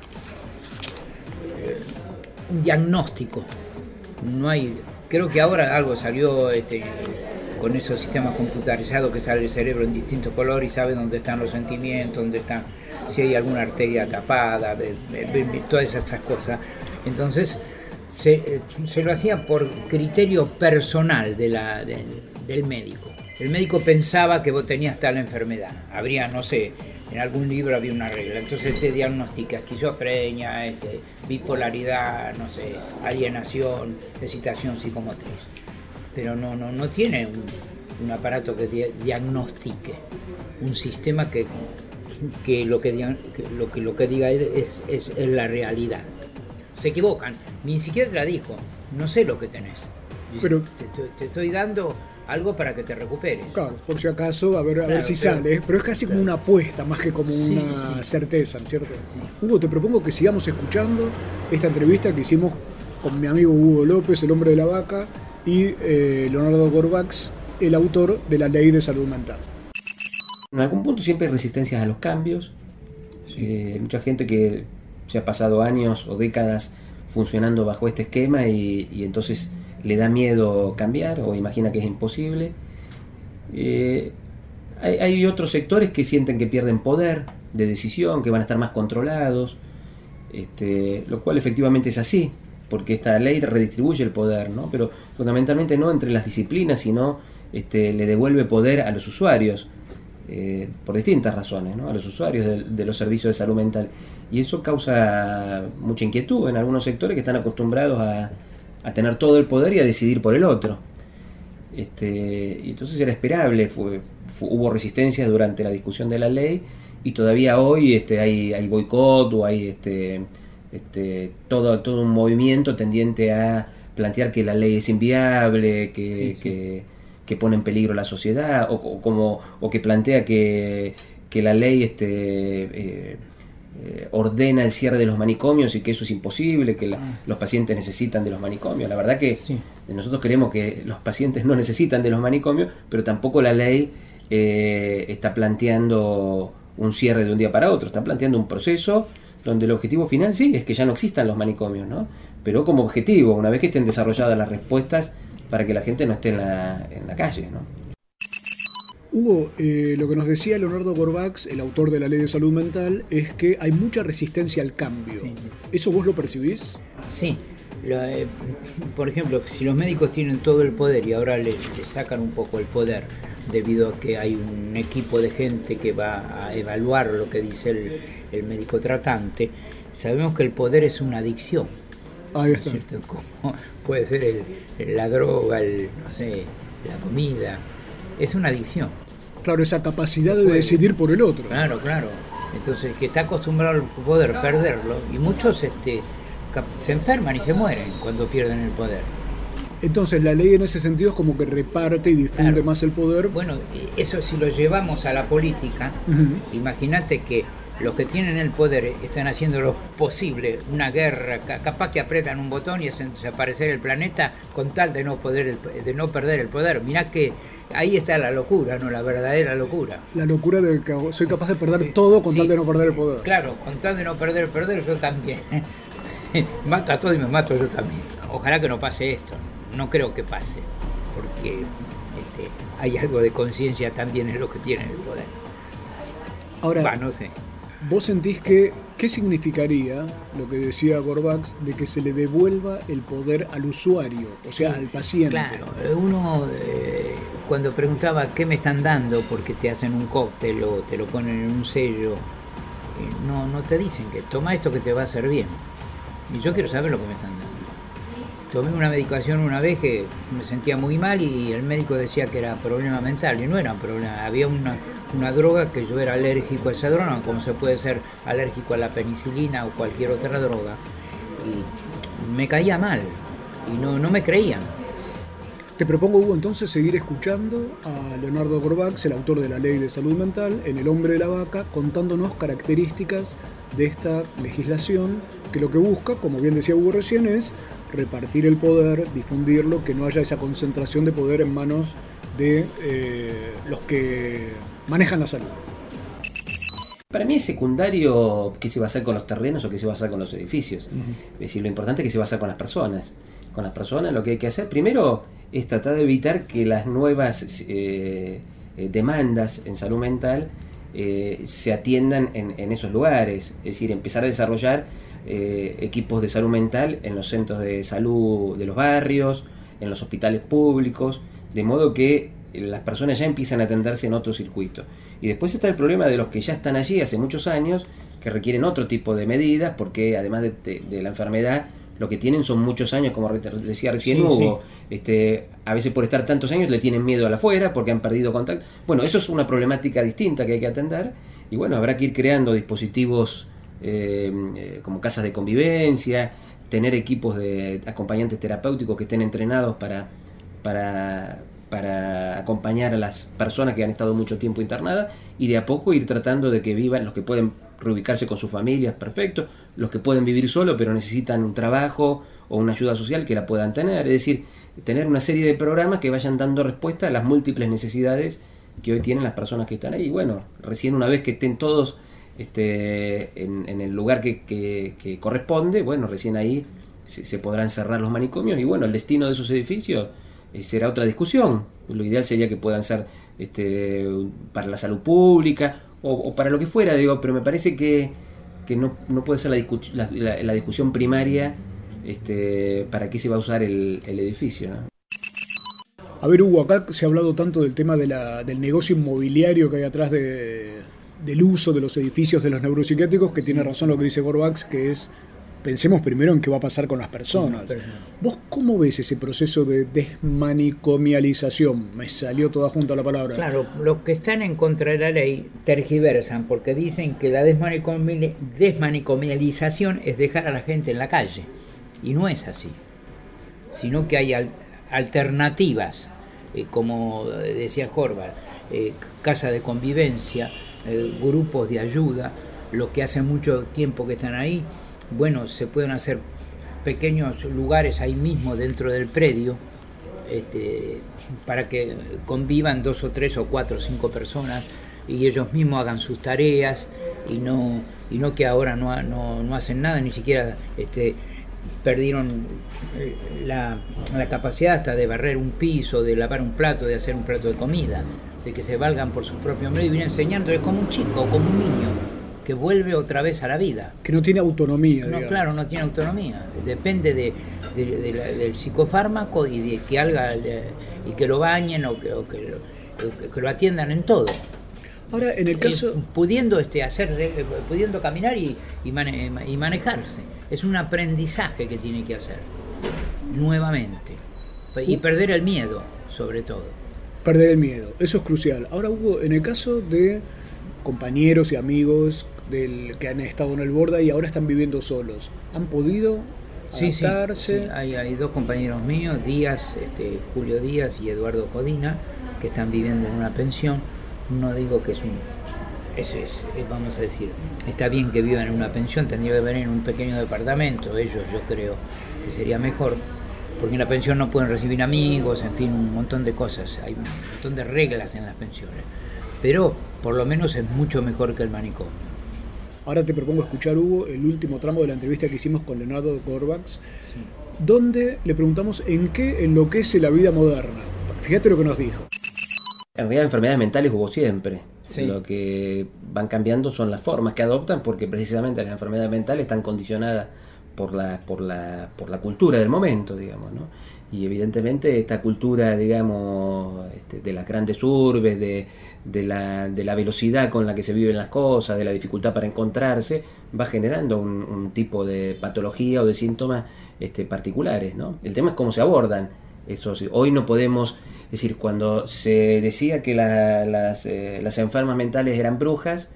un diagnóstico. No hay, creo que ahora algo salió con esos sistemas computarizados que sale el cerebro en distintos colores y sabe dónde están los sentimientos, dónde están, si hay alguna arteria tapada, todas esas cosas. Entonces se lo hacía por criterio personal del médico. El médico pensaba que vos tenías tal enfermedad. Habría, no sé, en algún libro había una regla, entonces te diagnostica esquizofrenia, bipolaridad, no sé, alienación, excitación psicomotriz, pero no tiene un aparato que diagnostique, un sistema que lo que diga es la realidad. Se equivocan, mi psiquiatra dijo, no sé lo que tenés, pero te estoy dando algo para que te recuperes. Claro, por si acaso, a ver si sale. Pero es casi como una apuesta más que como una certeza, ¿cierto? Sí. Hugo, te propongo que sigamos escuchando esta entrevista que hicimos con mi amigo Hugo López, el hombre de la vaca, y Leonardo Gorbax, el autor de la Ley de Salud Mental. En algún punto siempre hay resistencias a los cambios. Hay mucha gente que se ha pasado años o décadas funcionando bajo este esquema y entonces le da miedo cambiar o imagina que es imposible. Hay otros sectores que sienten que pierden poder de decisión, que van a estar más controlados, lo cual efectivamente es así, porque esta ley redistribuye el poder, ¿no? Pero fundamentalmente no entre las disciplinas, sino le devuelve poder a los usuarios, por distintas razones, ¿no? A los usuarios de los servicios de salud mental. Y eso causa mucha inquietud en algunos sectores que están acostumbrados a tener todo el poder y a decidir por el otro. Y entonces era esperable, hubo resistencia durante la discusión de la ley y todavía hoy hay boicot o hay todo un movimiento tendiente a plantear que la ley es inviable, que pone en peligro la sociedad o que plantea que la ley ordena el cierre de los manicomios y que eso es imposible, que los pacientes necesitan de los manicomios. La verdad que nosotros creemos que los pacientes no necesitan de los manicomios, pero tampoco la ley está planteando un cierre de un día para otro, está planteando un proceso donde el objetivo final sí es que ya no existan los manicomios, ¿no? Pero como objetivo, una vez que estén desarrolladas las respuestas para que la gente no esté en la calle, ¿no? Hugo, lo que nos decía Leonardo Gorbax, el autor de la Ley de Salud Mental, es que hay mucha resistencia al cambio. Sí. ¿Eso vos lo percibís? Sí. Por ejemplo, si los médicos tienen todo el poder y ahora le sacan un poco el poder debido a que hay un equipo de gente que va a evaluar lo que dice el médico tratante, sabemos que el poder es una adicción. Ahí está. ¿Cierto? Como puede ser la droga, la comida. Es una adicción. Claro, esa capacidad de decidir por el otro. Claro. Entonces, que está acostumbrado al poder perderlo, y muchos se enferman y se mueren cuando pierden el poder. Entonces, la ley en ese sentido es como que reparte y difunde más el poder. Bueno, eso si lo llevamos a la política, imagínate que los que tienen el poder están haciendo lo posible, una guerra, capaz que apretan un botón y hacen desaparecer el planeta con tal de no perder el poder. Mirá que ahí está la locura, ¿no? La verdadera locura. La locura de que soy capaz de perder todo con tal de no perder el poder. Claro, con tal de no perder, yo también. Mato a todo y me mato yo también. Ojalá que no pase esto. No creo que pase, porque hay algo de conciencia también en los que tienen el poder. Ahora, no sé. ¿Vos sentís que qué significaría lo que decía Gorbax de que se le devuelva el poder al usuario, o sea, al paciente? Claro, uno cuando preguntaba qué me están dando porque te hacen un cóctel o te lo ponen en un sello, no te dicen que toma esto que te va a hacer bien. Y yo quiero saber lo que me están dando. Tomé una medicación una vez que me sentía muy mal y el médico decía que era problema mental, y no era un problema, había una droga que yo era alérgico a esa droga, como se puede ser alérgico a la penicilina o cualquier otra droga, y me caía mal y no me creían. Te propongo, Hugo, entonces seguir escuchando a Leonardo Gorbax, el autor de la Ley de Salud Mental, en El hombre de la vaca, contándonos características de esta legislación que lo que busca, como bien decía Hugo recién, es repartir el poder, difundirlo, que no haya esa concentración de poder en manos de los que manejan la salud. Para mí es secundario qué se va a hacer con los terrenos o qué se va a hacer con los edificios. Es decir, lo importante es que se va a hacer con las personas. Con las personas lo que hay que hacer primero es tratar de evitar que las nuevas demandas en salud mental se atiendan en esos lugares. Es decir, empezar a desarrollar equipos de salud mental en los centros de salud de los barrios, en los hospitales públicos, de modo que las personas ya empiezan a atenderse en otro circuito. Y después está el problema de los que ya están allí hace muchos años, que requieren otro tipo de medidas, porque además de la enfermedad, lo que tienen son muchos años, como decía recién Sí, Hugo. A veces por estar tantos años le tienen miedo al afuera, porque han perdido contacto. Bueno, eso es una problemática distinta que hay que atender, y bueno, habrá que ir creando dispositivos como casas de convivencia, tener equipos de acompañantes terapéuticos que estén entrenados para acompañar a las personas que han estado mucho tiempo internadas, y de a poco ir tratando de que vivan los que pueden reubicarse con sus familias, perfecto, los que pueden vivir solo pero necesitan un trabajo o una ayuda social que la puedan tener, es decir, tener una serie de programas que vayan dando respuesta a las múltiples necesidades que hoy tienen las personas que están ahí. Y bueno, recién una vez que estén todos en el lugar que corresponde, bueno, recién ahí se podrán cerrar los manicomios, y bueno, el destino de esos edificios será otra discusión. Lo ideal sería que puedan ser para la salud pública o para lo que fuera, digo, pero me parece que no puede ser la discusión primaria para qué se va a usar el edificio, ¿no? A ver, Hugo, acá se ha hablado tanto del tema del negocio inmobiliario que hay atrás del uso de los edificios de los neuropsiquiátricos, que tiene razón lo que dice Corbax, que es, pensemos primero en qué va a pasar con las personas. ¿Vos cómo ves ese proceso de desmanicomialización? Me salió toda junta la palabra. Claro, los que están en contra de la ley tergiversan, porque dicen que la desmanicomialización es dejar a la gente en la calle, y no es así, sino que hay alternativas, como decía Horvath, casa de convivencia, grupos de ayuda, los que hace mucho tiempo que están ahí. Bueno, se pueden hacer pequeños lugares ahí mismo dentro del predio, para que convivan 2 o 3 o 4 o 5 personas y ellos mismos hagan sus tareas, y no que ahora no hacen nada, ni siquiera perdieron la capacidad hasta de barrer un piso, de lavar un plato, de hacer un plato de comida, de que se valgan por sus propios medios y vienen enseñando, es como un chico, como un niño que vuelve otra vez a la vida. Que no tiene autonomía. No, claro, no tiene autonomía. Depende del psicofármaco y de que y que lo bañen o que lo atiendan en todo. Ahora, en el caso... pudiendo caminar y manejarse. Es un aprendizaje que tiene que hacer nuevamente. Y perder el miedo, sobre todo. Perder el miedo, eso es crucial. Ahora, Hugo, en el caso de compañeros y amigos que han estado en el Borda y ahora están viviendo solos, ¿han podido adaptarse? Sí. Hay 2 compañeros míos, Julio Díaz y Eduardo Codina, que están viviendo en una pensión. No digo que vamos a decir, está bien que vivan en una pensión, tendría que venir en un pequeño departamento, yo creo que sería mejor, porque en la pensión no pueden recibir amigos, en fin, un montón de cosas, hay un montón de reglas en las pensiones, pero por lo menos es mucho mejor que el manicomio. Ahora te propongo escuchar, Hugo, el último tramo de la entrevista que hicimos con Leonardo Corbax, donde le preguntamos en qué enloquece la vida moderna. Fíjate lo que nos dijo. En realidad enfermedades mentales hubo siempre. Sí. Lo que van cambiando son las formas que adoptan, porque precisamente las enfermedades mentales están condicionadas por la cultura del momento, digamos, ¿no? Y evidentemente esta cultura, digamos, de las grandes urbes, de la velocidad con la que se viven las cosas, de la dificultad para encontrarse, va generando un tipo de patología o de síntomas particulares, ¿no? El tema es cómo se abordan. Eso sí, hoy no podemos, es decir, cuando se decía que las enfermas mentales eran brujas,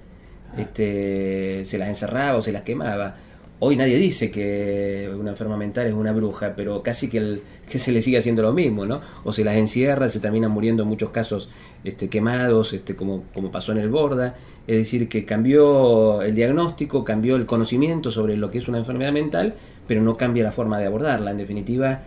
se las encerraba o se las quemaba. Hoy nadie dice que una enferma mental es una bruja, pero casi que se le sigue haciendo lo mismo, ¿no? O se las encierra, se terminan muriendo en muchos casos quemados, como pasó en el Borda. Es decir, que cambió el diagnóstico, cambió el conocimiento sobre lo que es una enfermedad mental, pero no cambia la forma de abordarla. En definitiva,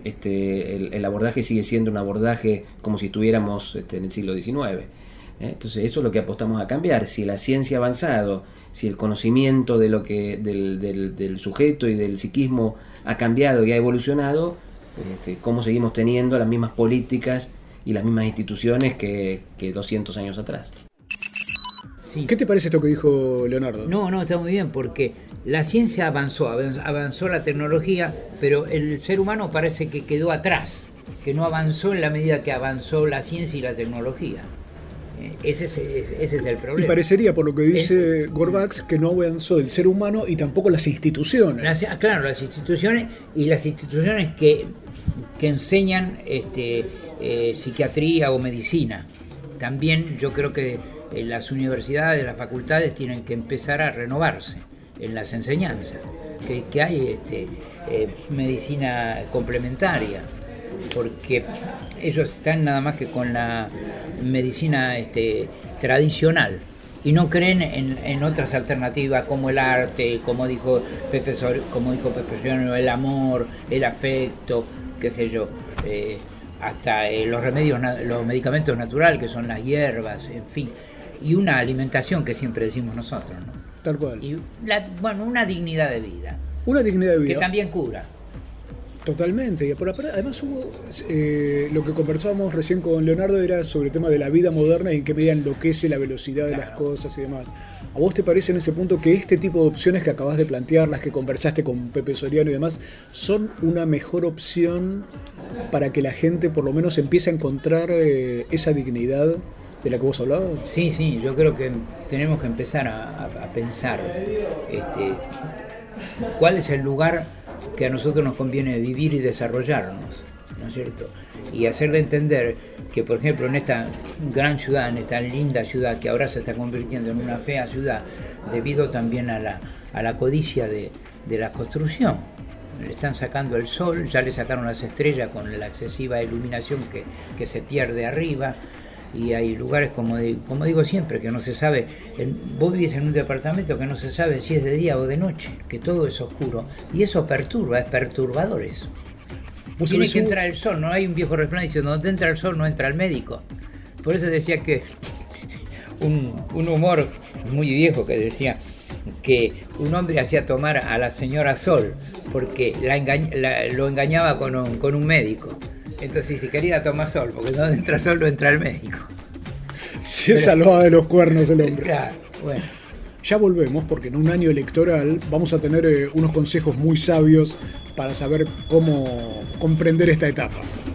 el abordaje sigue siendo un abordaje como si estuviéramos en el siglo XIX. Entonces eso es lo que apostamos a cambiar. Si la ciencia ha avanzado, si el conocimiento de lo que del sujeto y del psiquismo ha cambiado y ha evolucionado, ¿cómo seguimos teniendo las mismas políticas y las mismas instituciones que 200 años atrás? Sí. ¿Qué te parece esto que dijo Leonardo? No, está muy bien, porque la ciencia avanzó la tecnología, pero el ser humano parece que quedó atrás. que no avanzó en la medida que avanzó la ciencia y la tecnología. Ese es el problema. Y parecería, por lo que dice Gorbax, que no avanzó el ser humano y tampoco las instituciones. Claro, las instituciones y las instituciones que enseñan psiquiatría o medicina. También yo creo que las universidades, las facultades tienen que empezar a renovarse en las enseñanzas, que hay medicina complementaria, porque ellos están nada más que con la medicina tradicional y no creen en otras alternativas como el arte, como dijo Pepe Soriano, el amor, el afecto, qué sé yo, hasta los medicamentos naturales que son las hierbas, en fin, y una alimentación que siempre decimos nosotros, ¿no? Tal cual. Y una dignidad de vida. Una dignidad de vida. Que también cura. Totalmente. Y además hubo, lo que conversábamos recién con Leonardo era sobre el tema de la vida moderna y en qué medida enloquece la velocidad de las cosas y demás. ¿A vos te parece en ese punto que este tipo de opciones que acabas de plantear, las que conversaste con Pepe Soriano y demás, son una mejor opción para que la gente por lo menos empiece a encontrar esa dignidad de la que vos hablabas? Sí, yo creo que tenemos que empezar a pensar cuál es el lugar que a nosotros nos conviene vivir y desarrollarnos, ¿no es cierto? Y hacerle entender que, por ejemplo, en esta gran ciudad, en esta linda ciudad que ahora se está convirtiendo en una fea ciudad, debido también a la codicia de la construcción. Le están sacando el sol, ya le sacaron las estrellas con la excesiva iluminación que se pierde arriba. Y hay lugares, como digo siempre, que no se sabe. Vos vivís en un departamento que no se sabe si es de día o de noche, que todo es oscuro. Y eso perturba, es perturbador eso. Tiene que entrar el sol, no hay un viejo refrán diciendo, donde entra el sol no entra el médico. Por eso decía que un humor muy viejo que decía que un hombre hacía tomar a la señora Sol porque lo engañaba con un médico. Entonces, si quería tomar sol, porque no entra sol, no entra el médico. Se salvaba de los cuernos el hombre. Claro, bueno. Ya volvemos, porque en un año electoral vamos a tener unos consejos muy sabios para saber cómo comprender esta etapa.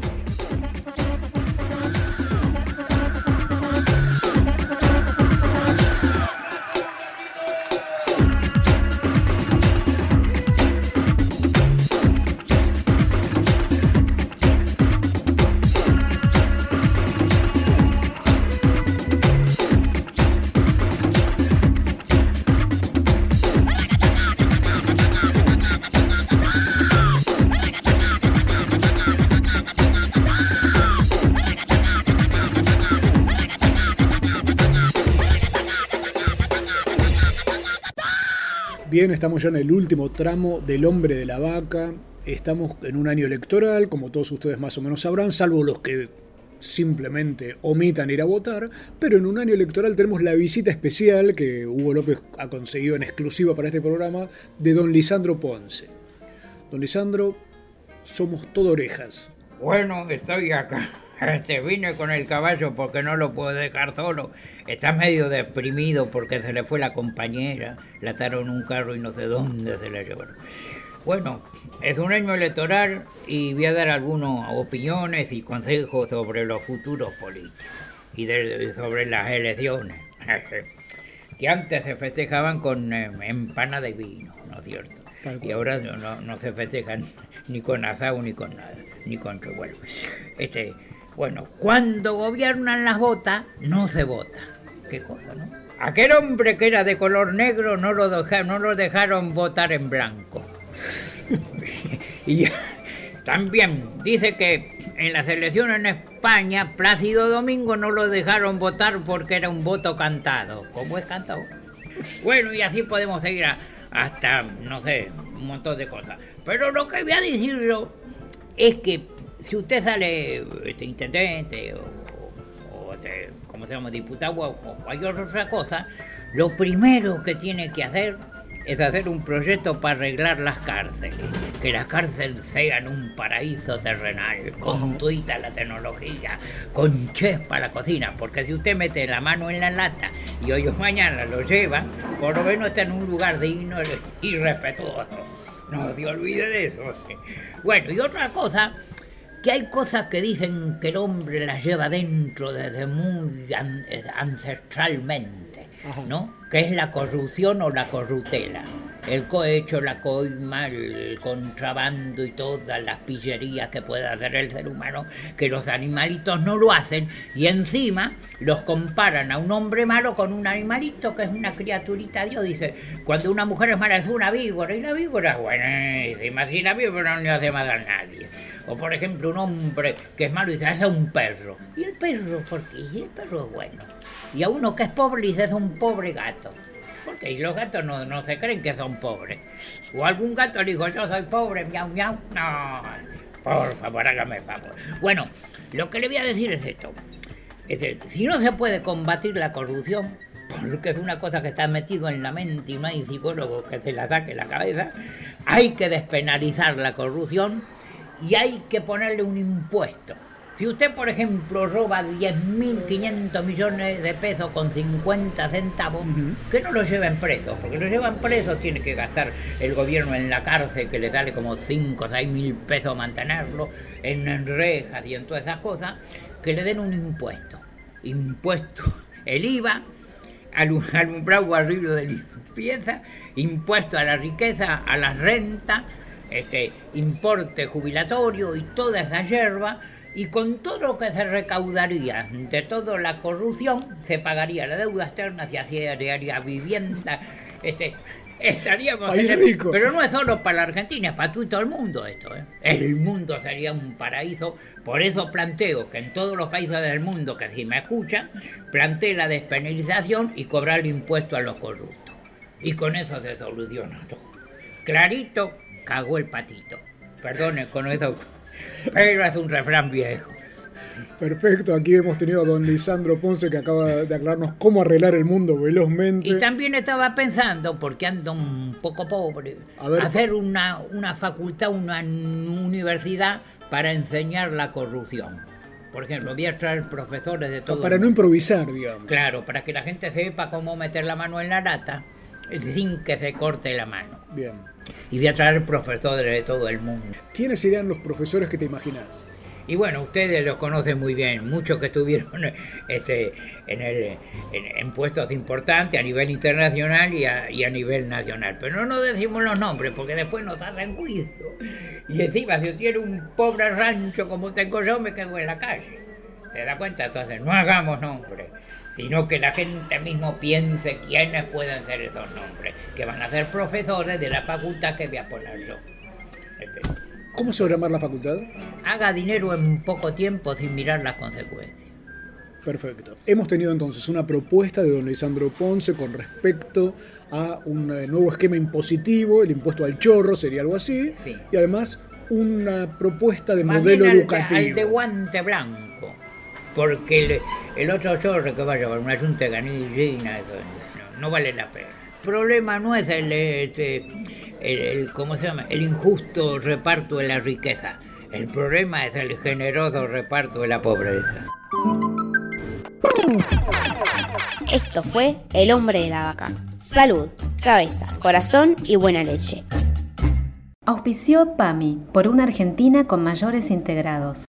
Bien, estamos ya en el último tramo del Hombre de la Vaca. Estamos en un año electoral, como todos ustedes más o menos sabrán, salvo los que simplemente omitan ir a votar, pero en un año electoral tenemos la visita especial que Hugo López ha conseguido en exclusiva para este programa de don Lisandro Ponce. Don Lisandro, somos todo orejas. Bueno, estoy acá. Vine con el caballo porque no lo puedo dejar solo. Está medio deprimido porque se le fue la compañera, la ataron un carro y no sé dónde se la llevaron. Bueno, es un año electoral y voy a dar algunas opiniones y consejos sobre los futuros políticos y sobre las elecciones, que antes se festejaban con empana de vino, ¿no es cierto? Y ahora no se festejan ni con asado ni con nada, ni con revuelo. Bueno, cuando gobiernan las botas, no se vota. Qué cosa, ¿no? Aquel hombre que era de color negro no lo dejaron votar en blanco. Y también dice que en las elecciones en España, Plácido Domingo no lo dejaron votar porque era un voto cantado. ¿Cómo es cantado? Bueno, y así podemos seguir hasta, no sé, un montón de cosas. Pero lo que voy a decir yo es que si usted sale intendente o ¿cómo se llama? Diputado o cualquier otra cosa, lo primero que tiene que hacer es hacer un proyecto para arreglar las cárceles. Que las cárceles sean un paraíso terrenal, con toda la tecnología, con chef para la cocina. Porque si usted mete la mano en la lata y hoy o mañana lo lleva, por lo menos está en un lugar digno y respetuoso. No se olvide de eso. Bueno, y otra cosa que hay cosas que dicen que el hombre las lleva dentro desde muy ancestralmente, ¿no? Que es la corrupción o la corrutela. El cohecho, la coima, el contrabando y todas las pillerías que puede hacer el ser humano, que los animalitos no lo hacen, y encima los comparan a un hombre malo con un animalito que es una criaturita de Dios. Dice, cuando una mujer es mala es una víbora, y la víbora es buenísima, si la víbora no le hace mal a nadie. O por ejemplo, un hombre que es malo dice, es un perro. ¿Y el perro por qué? Y el perro es bueno. Y a uno que es pobre dice, es un pobre gato. Porque los gatos no se creen que son pobres. O algún gato le dijo, yo soy pobre, miau, miau. No, por favor, hágame favor. Bueno, lo que le voy a decir es esto. Si no se puede combatir la corrupción, porque es una cosa que está metido en la mente y no hay psicólogo que se la saque la cabeza, hay que despenalizar la corrupción y hay que ponerle un impuesto. Si usted, por ejemplo, roba 10.500 millones de pesos con 50 centavos, que no lo lleven preso, porque lo llevan preso, tiene que gastar el gobierno en la cárcel, que le sale como 5 o 6 mil pesos mantenerlo, en rejas y en todas esas cosas, que le den un impuesto. Impuesto, el IVA, alumbrado barrido de limpieza, impuesto a la riqueza, a la renta, importe jubilatorio y toda esa yerba. Y con todo lo que se recaudaría de toda la corrupción, se pagaría la deuda externa, se haría vivienda, estaríamos en el... Pero no es solo para la Argentina, es para todo el mundo esto, ¿eh? El mundo sería un paraíso. Por eso planteo que en todos los países del mundo, que si me escuchan, plantee la despenalización y cobrar el impuesto a los corruptos. Y con eso se soluciona todo. Clarito, cagó el patito. Perdone con eso... Pero es un refrán viejo. Perfecto, aquí hemos tenido a don Lisandro Ponce, que acaba de aclararnos cómo arreglar el mundo velozmente. Y también estaba pensando, porque ando un poco pobre, hacer una facultad, una universidad para enseñar la corrupción. Por ejemplo, voy a traer profesores de todo para no improvisar, digamos. Claro, para que la gente sepa cómo meter la mano en la lata sin que se corte la mano. Bien. Y de atraer profesores de todo el mundo. ¿Quiénes serían los profesores que te imaginás? Y bueno, ustedes los conocen muy bien, muchos que estuvieron en puestos importantes a nivel internacional y a nivel nacional. Pero no nos decimos los nombres porque después nos hacen juicio. Y encima, si tiene un pobre rancho como tengo yo, me quedo en la calle. ¿Se da cuenta? Entonces, no hagamos nombres, sino que la gente mismo piense quiénes pueden ser esos nombres, que van a ser profesores de la facultad que voy a poner yo. ¿Cómo se va a llamar la facultad? Haga dinero en poco tiempo sin mirar las consecuencias. Perfecto. Hemos tenido entonces una propuesta de don Lisandro Ponce con respecto a un nuevo esquema impositivo, el impuesto al chorro, sería algo así, sí. Y además una propuesta de más modelo educativo. Al de guante blanco. Porque el otro chorro que va a llevar una yunta canillina, eso no vale la pena. El problema no es ¿cómo se llama? El injusto reparto de la riqueza. El problema es el generoso reparto de la pobreza. Esto fue El Hombre de la Vaca. Salud, cabeza, corazón y buena leche. Auspició PAMI, por una Argentina con mayores integrados.